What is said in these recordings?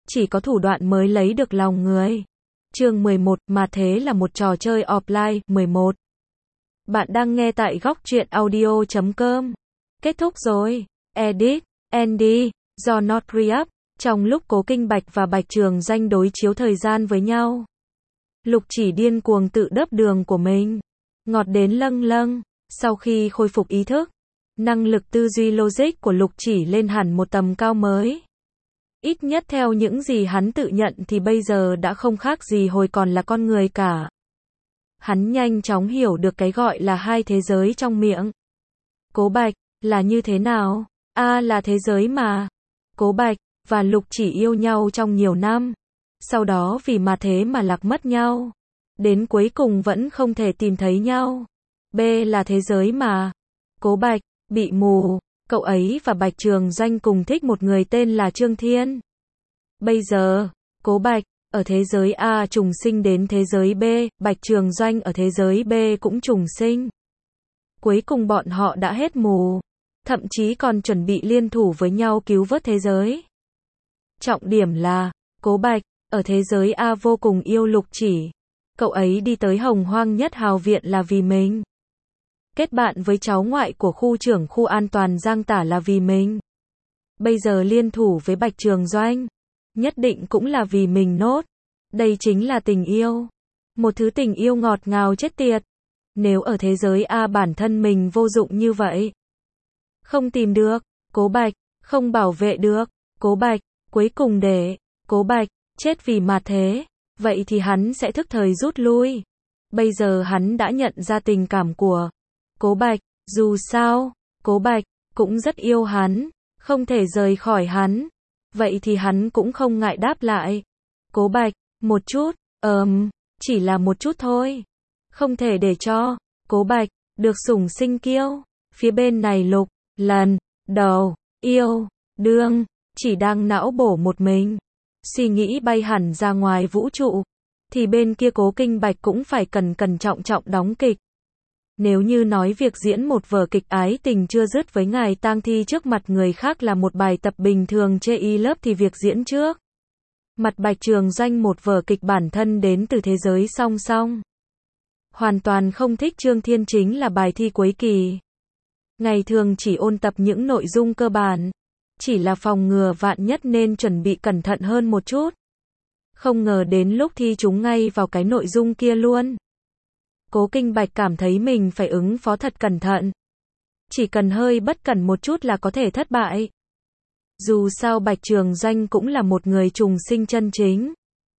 chỉ có thủ đoạn mới lấy được lòng người. Chương 11, mà thế là một trò chơi offline. 11. Bạn đang nghe tại góc truyện audio.com. Kết thúc rồi. Edit, Andy, do Not Re-up. Trong lúc Cố Kinh Bạch và Bạch Trường Doanh đối chiếu thời gian với nhau, Lục Chỉ điên cuồng tự đớp đường của mình. Ngọt đến lâng lâng. Sau khi khôi phục ý thức, năng lực tư duy logic của Lục Chỉ lên hẳn một tầm cao mới. Ít nhất theo những gì hắn tự nhận thì bây giờ đã không khác gì hồi còn là con người cả. Hắn nhanh chóng hiểu được cái gọi là hai thế giới trong miệng. Cố Bạch, là như thế nào? Là thế giới mà Cố Bạch và Lục Chỉ yêu nhau trong nhiều năm. Sau đó vì mà thế mà lạc mất nhau. Đến cuối cùng vẫn không thể tìm thấy nhau. B là thế giới mà Cố Bạch bị mù. Cậu ấy và Bạch Trường Doanh cùng thích một người tên là Trương Thiên. Bây giờ, Cố Bạch ở thế giới A trùng sinh đến thế giới B, Bạch Trường Doanh ở thế giới B cũng trùng sinh. Cuối cùng bọn họ đã hết mù, thậm chí còn chuẩn bị liên thủ với nhau cứu vớt thế giới. Trọng điểm là, Cố Bạch ở thế giới A vô cùng yêu Lục Chỉ. Cậu ấy đi tới Hồng Hoang Nhất Hào Viện là vì mình. Kết bạn với cháu ngoại của khu trưởng khu an toàn Giang Tả là vì mình. Bây giờ liên thủ với Bạch Trường Doanh, nhất định cũng là vì mình nốt. Đây chính là tình yêu. Một thứ tình yêu ngọt ngào chết tiệt. Nếu ở thế giới A bản thân mình vô dụng như vậy, không tìm được Cố Bạch, không bảo vệ được Cố Bạch, cuối cùng để Cố Bạch chết vì mà thế, vậy thì hắn sẽ thức thời rút lui. Bây giờ hắn đã nhận ra tình cảm của Cố Bạch, dù sao, Cố Bạch cũng rất yêu hắn, không thể rời khỏi hắn. Vậy thì hắn cũng không ngại đáp lại. Cố Bạch, một chút, chỉ là một chút thôi. Không thể để cho Cố Bạch được sủng sinh kiêu. Phía bên này Lục, lần đầu yêu đương, chỉ đang não bổ một mình, suy nghĩ bay hẳn ra ngoài vũ trụ, thì bên kia Cố Kinh Bạch cũng phải cẩn cẩn trọng trọng đóng kịch. Nếu như nói việc diễn một vở kịch ái tình chưa dứt với ngài tang thi trước mặt người khác là một bài tập bình thường chê y lớp thì việc diễn trước mặt Bạch Trường Doanh một vở kịch bản thân đến từ thế giới song song. Hoàn toàn không thích Trương Thiên chính là bài thi cuối kỳ. Ngày thường chỉ ôn tập những nội dung cơ bản, chỉ là phòng ngừa vạn nhất nên chuẩn bị cẩn thận hơn một chút. Không ngờ đến lúc thi trúng ngay vào cái nội dung kia luôn. Cố Kinh Bạch cảm thấy mình phải ứng phó thật cẩn thận. Chỉ cần hơi bất cẩn một chút là có thể thất bại. Dù sao Bạch Trường Doanh cũng là một người trùng sinh chân chính.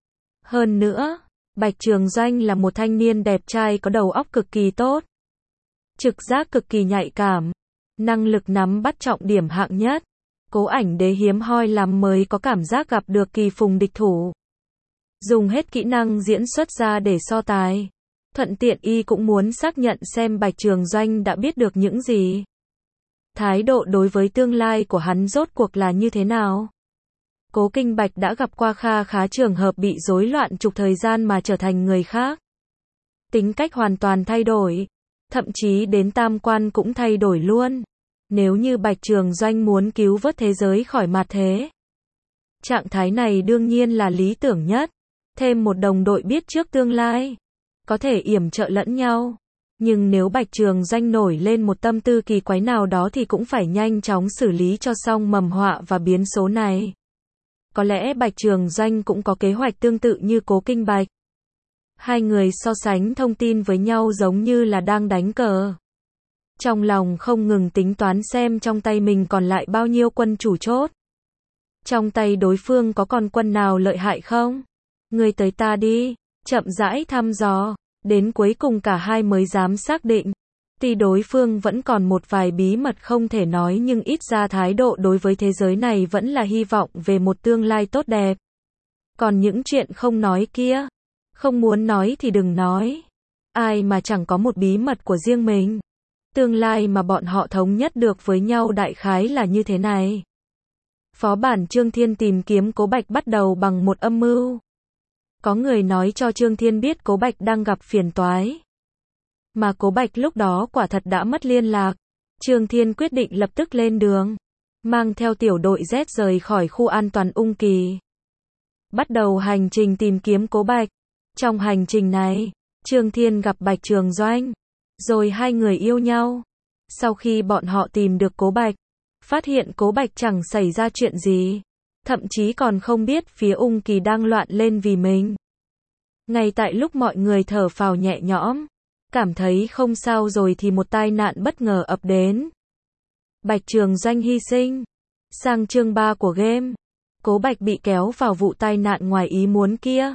Hơn nữa, Bạch Trường Doanh là một thanh niên đẹp trai có đầu óc cực kỳ tốt. Trực giác cực kỳ nhạy cảm. Năng lực nắm bắt trọng điểm hạng nhất. Cố Ảnh Đế hiếm hoi lắm mới có cảm giác gặp được kỳ phùng địch thủ. Dùng hết kỹ năng diễn xuất ra để so tài. Thuận tiện y cũng muốn xác nhận xem Bạch Trường Doanh đã biết được những gì. Thái độ đối với tương lai của hắn rốt cuộc là như thế nào. Cố Kinh Bạch đã gặp qua kha khá trường hợp bị rối loạn trục thời gian mà trở thành người khác. Tính cách hoàn toàn thay đổi. Thậm chí đến tam quan cũng thay đổi luôn. Nếu như Bạch Trường Doanh muốn cứu vớt thế giới khỏi mặt thế, trạng thái này đương nhiên là lý tưởng nhất. Thêm một đồng đội biết trước tương lai, có thể yểm trợ lẫn nhau. Nhưng nếu Bạch Trường Doanh nổi lên một tâm tư kỳ quái nào đó thì cũng phải nhanh chóng xử lý cho xong mầm họa và biến số này. Có lẽ Bạch Trường Doanh cũng có kế hoạch tương tự như Cố Kinh Bạch. Hai người so sánh thông tin với nhau giống như là đang đánh cờ. Trong lòng không ngừng tính toán xem trong tay mình còn lại bao nhiêu quân chủ chốt. Trong tay đối phương có còn quân nào lợi hại không? Người tới ta đi. Chậm rãi thăm dò. Đến cuối cùng cả hai mới dám xác định. Tuy đối phương vẫn còn một vài bí mật không thể nói nhưng ít ra thái độ đối với thế giới này vẫn là hy vọng về một tương lai tốt đẹp. Còn những chuyện không nói kia, không muốn nói thì đừng nói. Ai mà chẳng có một bí mật của riêng mình. Tương lai mà bọn họ thống nhất được với nhau đại khái là như thế này. Phó bản Trương Thiên tìm kiếm Cố Bạch bắt đầu bằng một âm mưu. Có người nói cho Trương Thiên biết Cố Bạch đang gặp phiền toái. Mà Cố Bạch lúc đó quả thật đã mất liên lạc. Trương Thiên quyết định lập tức lên đường, mang theo tiểu đội Z rời khỏi khu an toàn Ung Kỳ. bắt đầu hành trình tìm kiếm Cố Bạch. Trong hành trình này, Trương Thiên gặp Bạch Trường Doanh, rồi hai người yêu nhau. Sau khi bọn họ tìm được Cố Bạch, phát hiện Cố Bạch chẳng xảy ra chuyện gì, thậm chí còn không biết phía Ung Kỳ đang loạn lên vì mình. Ngay tại lúc mọi người thở phào nhẹ nhõm, cảm thấy không sao rồi thì một tai nạn bất ngờ ập đến. Bạch Trường Doanh hy sinh. Sang chương 3 của game, Cố Bạch bị kéo vào vụ tai nạn ngoài ý muốn kia.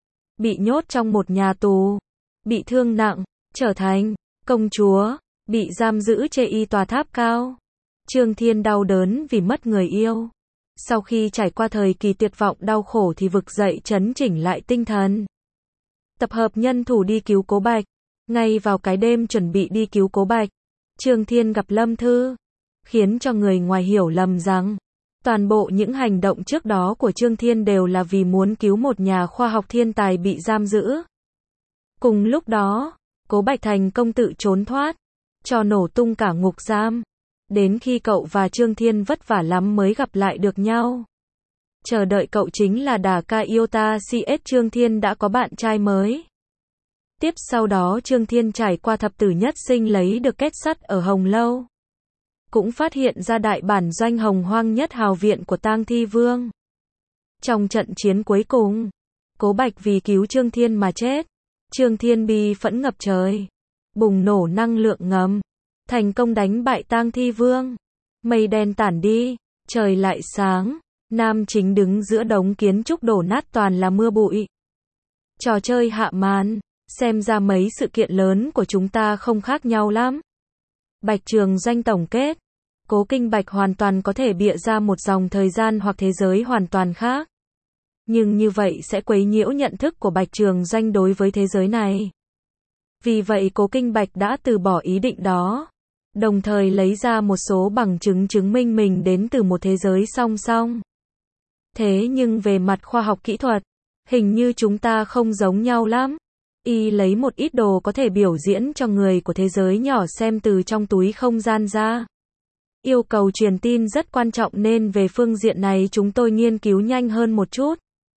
Bị nhốt trong một nhà tù, bị thương nặng, trở thành công chúa, bị giam giữ trên y tòa tháp cao. Trương Thiên đau đớn vì mất người yêu. Sau khi trải qua thời kỳ tuyệt vọng đau khổ thì vực dậy trấn chỉnh lại tinh thần. Tập hợp nhân thủ đi cứu Cố Bạch. Ngay vào cái đêm chuẩn bị đi cứu Cố Bạch, Trương Thiên gặp Lâm Thư, khiến cho người ngoài hiểu lầm rằng toàn bộ những hành động trước đó của Trương Thiên đều là vì muốn cứu một nhà khoa học thiên tài bị giam giữ. Cùng lúc đó, Cố Bạch thành công tự trốn thoát, cho nổ tung cả ngục giam. Đến khi cậu và Trương Thiên vất vả lắm mới gặp lại được nhau. Chờ đợi cậu chính là Đà Ca Iota CS. Trương Thiên đã có bạn trai mới. Tiếp sau đó Trương Thiên trải qua thập tử nhất sinh lấy được kết sắt ở Hồng Lâu. Cũng phát hiện ra đại bản doanh hồng hoang nhất hào viện của Tang Thi Vương. Trong trận chiến cuối cùng, Cố Bạch vì cứu Trương Thiên mà chết. Trương Thiên bi phẫn ngập trời, bùng nổ năng lượng ngầm, thành công đánh bại Tang Thi Vương. Mây đen tản đi, trời lại sáng, nam chính đứng giữa đống kiến trúc đổ nát toàn là mưa bụi. Trò chơi hạ màn, xem ra mấy sự kiện lớn của chúng ta không khác nhau lắm. Bạch Trường Doanh tổng kết, Cố Kinh Bạch hoàn toàn có thể bịa ra một dòng thời gian hoặc thế giới hoàn toàn khác. Nhưng như vậy sẽ quấy nhiễu nhận thức của Bạch Trường Doanh đối với thế giới này. Vì vậy Cố Kinh Bạch đã từ bỏ ý định đó, đồng thời lấy ra một số bằng chứng chứng minh mình đến từ một thế giới song song. Thế nhưng về mặt khoa học kỹ thuật, hình như chúng ta không giống nhau lắm. Y lấy một ít đồ có thể biểu diễn cho người của thế giới nhỏ xem từ trong túi không gian ra. Yêu cầu truyền tin rất quan trọng nên về phương diện này chúng tôi nghiên cứu nhanh hơn một chút.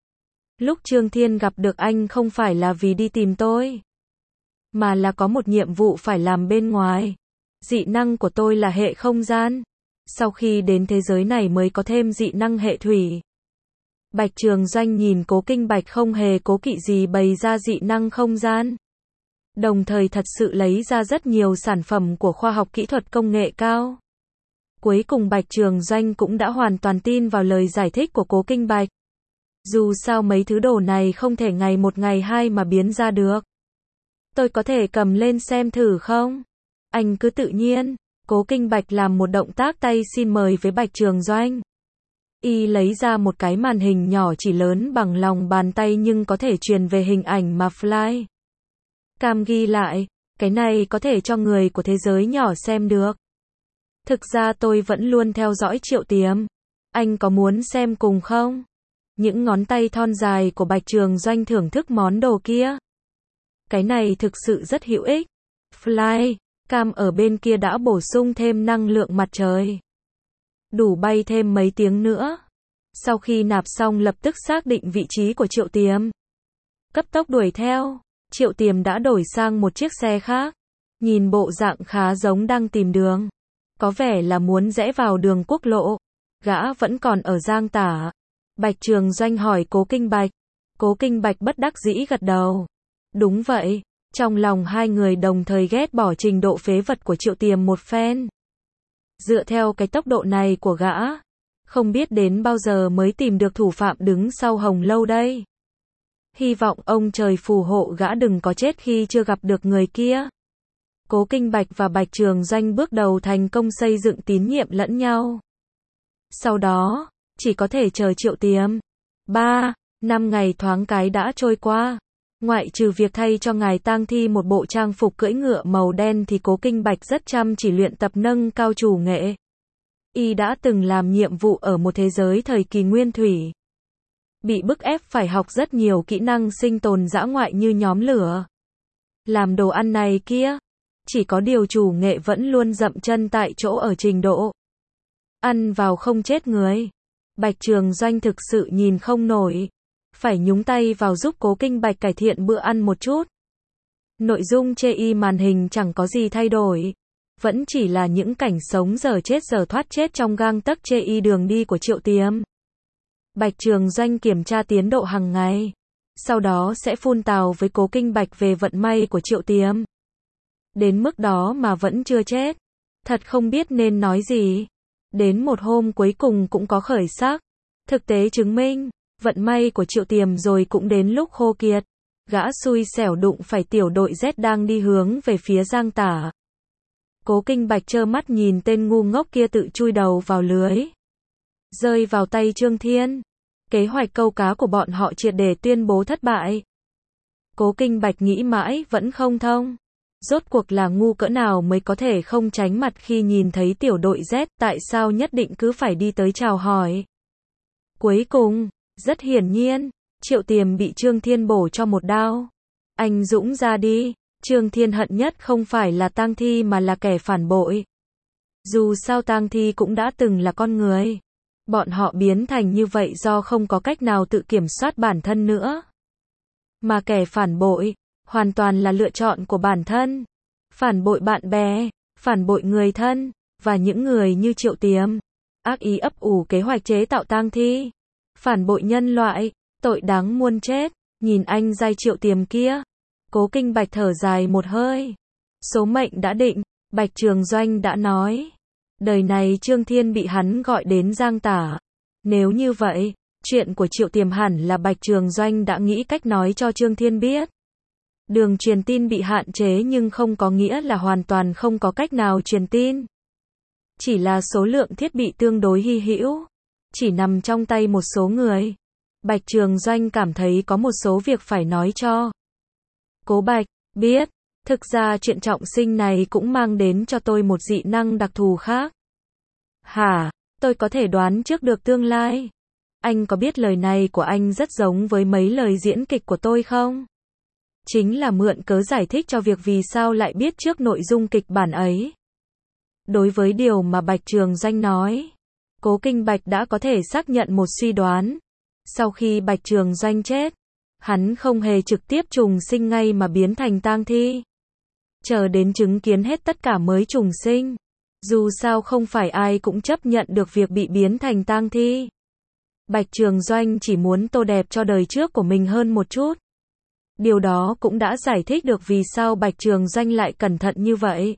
Lúc Trương Thiên gặp được anh không phải là vì đi tìm tôi, mà là có một nhiệm vụ phải làm bên ngoài. Dị năng của tôi là hệ không gian. Sau khi đến thế giới này mới có thêm dị năng hệ thủy. Bạch Trường Doanh nhìn Cố Kinh Bạch không hề cố kỵ gì bày ra dị năng không gian. Đồng thời thật sự lấy ra rất nhiều sản phẩm của khoa học kỹ thuật công nghệ cao. Cuối cùng Bạch Trường Doanh cũng đã hoàn toàn tin vào lời giải thích của Cố Kinh Bạch. Dù sao mấy thứ đồ này không thể ngày một ngày hai mà biến ra được. Tôi có thể cầm lên xem thử không? Anh cứ tự nhiên. Cố Kinh Bạch làm một động tác tay xin mời với Bạch Trường Doanh. Y lấy ra một cái màn hình nhỏ chỉ lớn bằng lòng bàn tay nhưng có thể truyền về hình ảnh mà fly cam ghi lại, cái này có thể cho người của thế giới nhỏ xem được. Thực ra tôi vẫn luôn theo dõi Triệu Tiềm. Anh có muốn xem cùng không? Những ngón tay thon dài của Bạch Trường Doanh thưởng thức món đồ kia. Cái này thực sự rất hữu ích. Fly cam ở bên kia đã bổ sung thêm năng lượng mặt trời. Đủ bay thêm mấy tiếng nữa. Sau khi nạp xong lập tức xác định vị trí của Triệu Tiềm. Cấp tốc đuổi theo. Triệu Tiềm đã đổi sang một chiếc xe khác. Nhìn bộ dạng khá giống đang tìm đường. Có vẻ là muốn rẽ vào đường quốc lộ. Gã vẫn còn ở Giang Tả. Bạch Trường Doanh hỏi Cố Kinh Bạch. Cố Kinh Bạch bất đắc dĩ gật đầu. Đúng vậy. Trong lòng hai người đồng thời ghét bỏ trình độ phế vật của Triệu Tiềm một phen. Dựa theo cái tốc độ này của gã, không biết đến bao giờ mới tìm được thủ phạm đứng sau Hồng Lâu đây. Hy vọng ông trời phù hộ gã đừng có chết khi chưa gặp được người kia. Cố Kinh Bạch và Bạch Trường Doanh bước đầu thành công xây dựng tín nhiệm lẫn nhau. Sau đó, chỉ có thể chờ Triệu Tiềm. 5 ngày thoáng cái đã trôi qua. Ngoại trừ việc thay cho ngài Tang Thi một bộ trang phục cưỡi ngựa màu đen thì Cố Kinh Bạch rất chăm chỉ luyện tập nâng cao chủ nghệ. Y đã từng làm nhiệm vụ ở một thế giới thời kỳ nguyên thủy. Bị bức ép phải học rất nhiều kỹ năng sinh tồn dã ngoại như nhóm lửa, làm đồ ăn này kia. Chỉ có điều chủ nghệ vẫn luôn dậm chân tại chỗ ở trình độ ăn vào không chết người. Bạch Trường Doanh thực sự nhìn không nổi. phải nhúng tay vào giúp Cố Kinh Bạch cải thiện bữa ăn một chút. Nội dung chê màn hình chẳng có gì thay đổi. Vẫn chỉ là những cảnh sống giờ chết giờ thoát chết trong gang tấc chê đường đi của Triệu Tiềm. Bạch Trường Doanh kiểm tra tiến độ hàng ngày. Sau đó sẽ phun tào với Cố Kinh Bạch về vận may của Triệu Tiềm. Đến mức đó mà vẫn chưa chết. Thật không biết nên nói gì. Đến một hôm cuối cùng cũng có khởi sắc. Thực tế chứng minh, vận may của Triệu Tiềm rồi cũng đến lúc khô kiệt. Gã xui xẻo đụng phải tiểu đội Z đang đi hướng về phía Giang Tả. Cố Kinh Bạch trơ mắt nhìn tên ngu ngốc kia tự chui đầu vào lưới. Rơi vào tay Trương Thiên. Kế hoạch câu cá của bọn họ triệt để tuyên bố thất bại. Cố Kinh Bạch nghĩ mãi vẫn không thông. Rốt cuộc là ngu cỡ nào mới có thể không tránh mặt khi nhìn thấy tiểu đội Z, tại sao nhất định cứ phải đi tới chào hỏi. Cuối cùng, rất hiển nhiên, Triệu Tiềm bị Trương Thiên bổ cho một đao. Anh dũng ra đi. Trương Thiên hận nhất không phải là Tang Thi mà là kẻ phản bội. Dù sao Tang Thi cũng đã từng là con người. Bọn họ biến thành như vậy do không có cách nào tự kiểm soát bản thân nữa. Mà kẻ phản bội, hoàn toàn là lựa chọn của bản thân. Phản bội bạn bè, phản bội người thân, và những người như Triệu Tiềm. Ác ý ấp ủ kế hoạch chế tạo Tang Thi. Phản bội nhân loại, tội đáng muôn chết. Nhìn anh giai Triệu Tiềm kia. Cố Kinh Bạch thở dài một hơi. Số mệnh đã định, Bạch Trường Doanh đã nói. Đời này Trương Thiên bị hắn gọi đến Giang Tả. Nếu như vậy, chuyện của Triệu Tiềm hẳn là Bạch Trường Doanh đã nghĩ cách nói cho Trương Thiên biết. Đường truyền tin bị hạn chế nhưng không có nghĩa là hoàn toàn không có cách nào truyền tin. Chỉ là số lượng thiết bị tương đối hy hữu. Chỉ nằm trong tay một số người. Bạch Trường Doanh cảm thấy có một số việc phải nói cho Cố Bạch biết. Thực ra chuyện trọng sinh này cũng mang đến cho tôi một dị năng đặc thù khác. Hả? Tôi có thể đoán trước được tương lai. Anh có biết lời này của anh rất giống với mấy lời diễn kịch của tôi không? Chính là mượn cớ giải thích cho việc vì sao lại biết trước nội dung kịch bản ấy. Đối với điều mà Bạch Trường Doanh nói, Cố Kinh Bạch đã có thể xác nhận một suy đoán. Sau khi Bạch Trường Doanh chết, hắn không hề trực tiếp trùng sinh ngay mà biến thành tang thi. Chờ đến chứng kiến hết tất cả mới trùng sinh. Dù sao không phải ai cũng chấp nhận được việc bị biến thành tang thi. Bạch Trường Doanh chỉ muốn tô đẹp cho đời trước của mình hơn một chút. Điều đó cũng đã giải thích được vì sao Bạch Trường Doanh lại cẩn thận như vậy.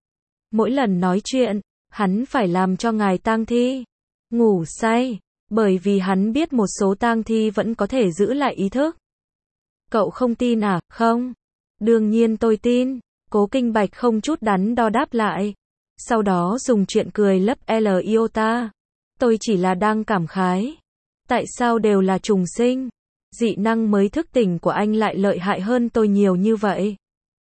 Mỗi lần nói chuyện, hắn phải làm cho ngài tang thi ngủ say, bởi vì hắn biết một số tang thi vẫn có thể giữ lại ý thức. Cậu không tin à? Không. Đương nhiên tôi tin. Cố Kinh Bạch không chút đắn đo đáp lại. Sau đó dùng chuyện cười lấp iota. Tôi chỉ là đang cảm khái. Tại sao đều là trùng sinh? Dị năng mới thức tỉnh của anh lại lợi hại hơn tôi nhiều như vậy.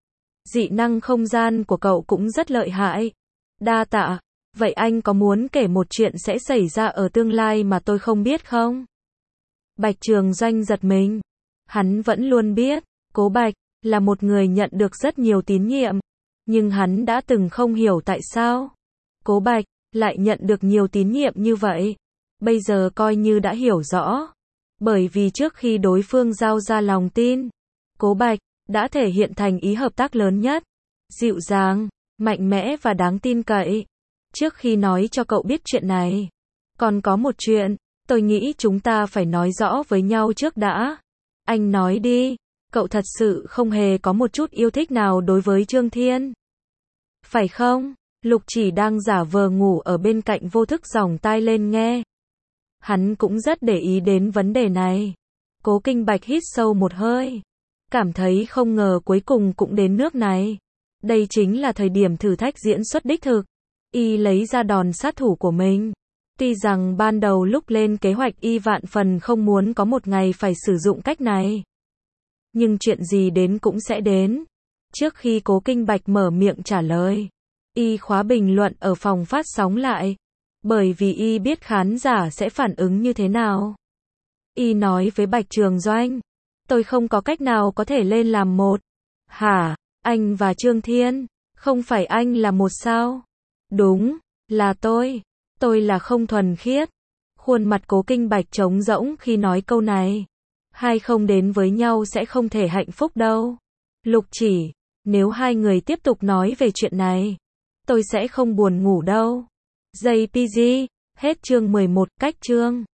Dị năng không gian của cậu cũng rất lợi hại. Đa tạ. Vậy anh có muốn kể một chuyện sẽ xảy ra ở tương lai mà tôi không biết không? Bạch Trường Doanh giật mình. Hắn vẫn luôn biết, Cố Bạch là một người nhận được rất nhiều tín nhiệm. Nhưng hắn đã từng không hiểu tại sao Cố Bạch lại nhận được nhiều tín nhiệm như vậy. Bây giờ coi như đã hiểu rõ. Bởi vì trước khi đối phương giao ra lòng tin, Cố Bạch đã thể hiện thành ý hợp tác lớn nhất. Dịu dàng, mạnh mẽ và đáng tin cậy. Trước khi nói cho cậu biết chuyện này, còn có một chuyện, tôi nghĩ chúng ta phải nói rõ với nhau trước đã. Anh nói đi, cậu thật sự không hề có một chút yêu thích nào đối với Trương Thiên. Phải không? Lục Chỉ đang giả vờ ngủ ở bên cạnh vô thức giỏng tai lên nghe. Hắn cũng rất để ý đến vấn đề này. Cố Kinh Bạch hít sâu một hơi. Cảm thấy không ngờ cuối cùng cũng đến nước này. Đây chính là thời điểm thử thách diễn xuất đích thực. Y lấy ra đòn sát thủ của mình. Tuy rằng ban đầu lúc lên kế hoạch Y vạn phần không muốn có một ngày phải sử dụng cách này. Nhưng chuyện gì đến cũng sẽ đến. Trước khi Cố Kinh Bạch mở miệng trả lời, Y khóa bình luận ở phòng phát sóng lại. Bởi vì Y biết khán giả sẽ phản ứng như thế nào. Y nói với Bạch Trường Doanh, tôi không có cách nào có thể lên làm một. Hả? Anh và Trương Thiên? Không phải anh là một sao? Đúng, là tôi. Tôi là không thuần khiết. Khuôn mặt Cố Kinh Bạch trống rỗng khi nói câu này. Hai không đến với nhau sẽ không thể hạnh phúc đâu. Lục Chỉ, nếu hai người tiếp tục nói về chuyện này, tôi sẽ không buồn ngủ đâu. JPG, hết chương 11, cách chương.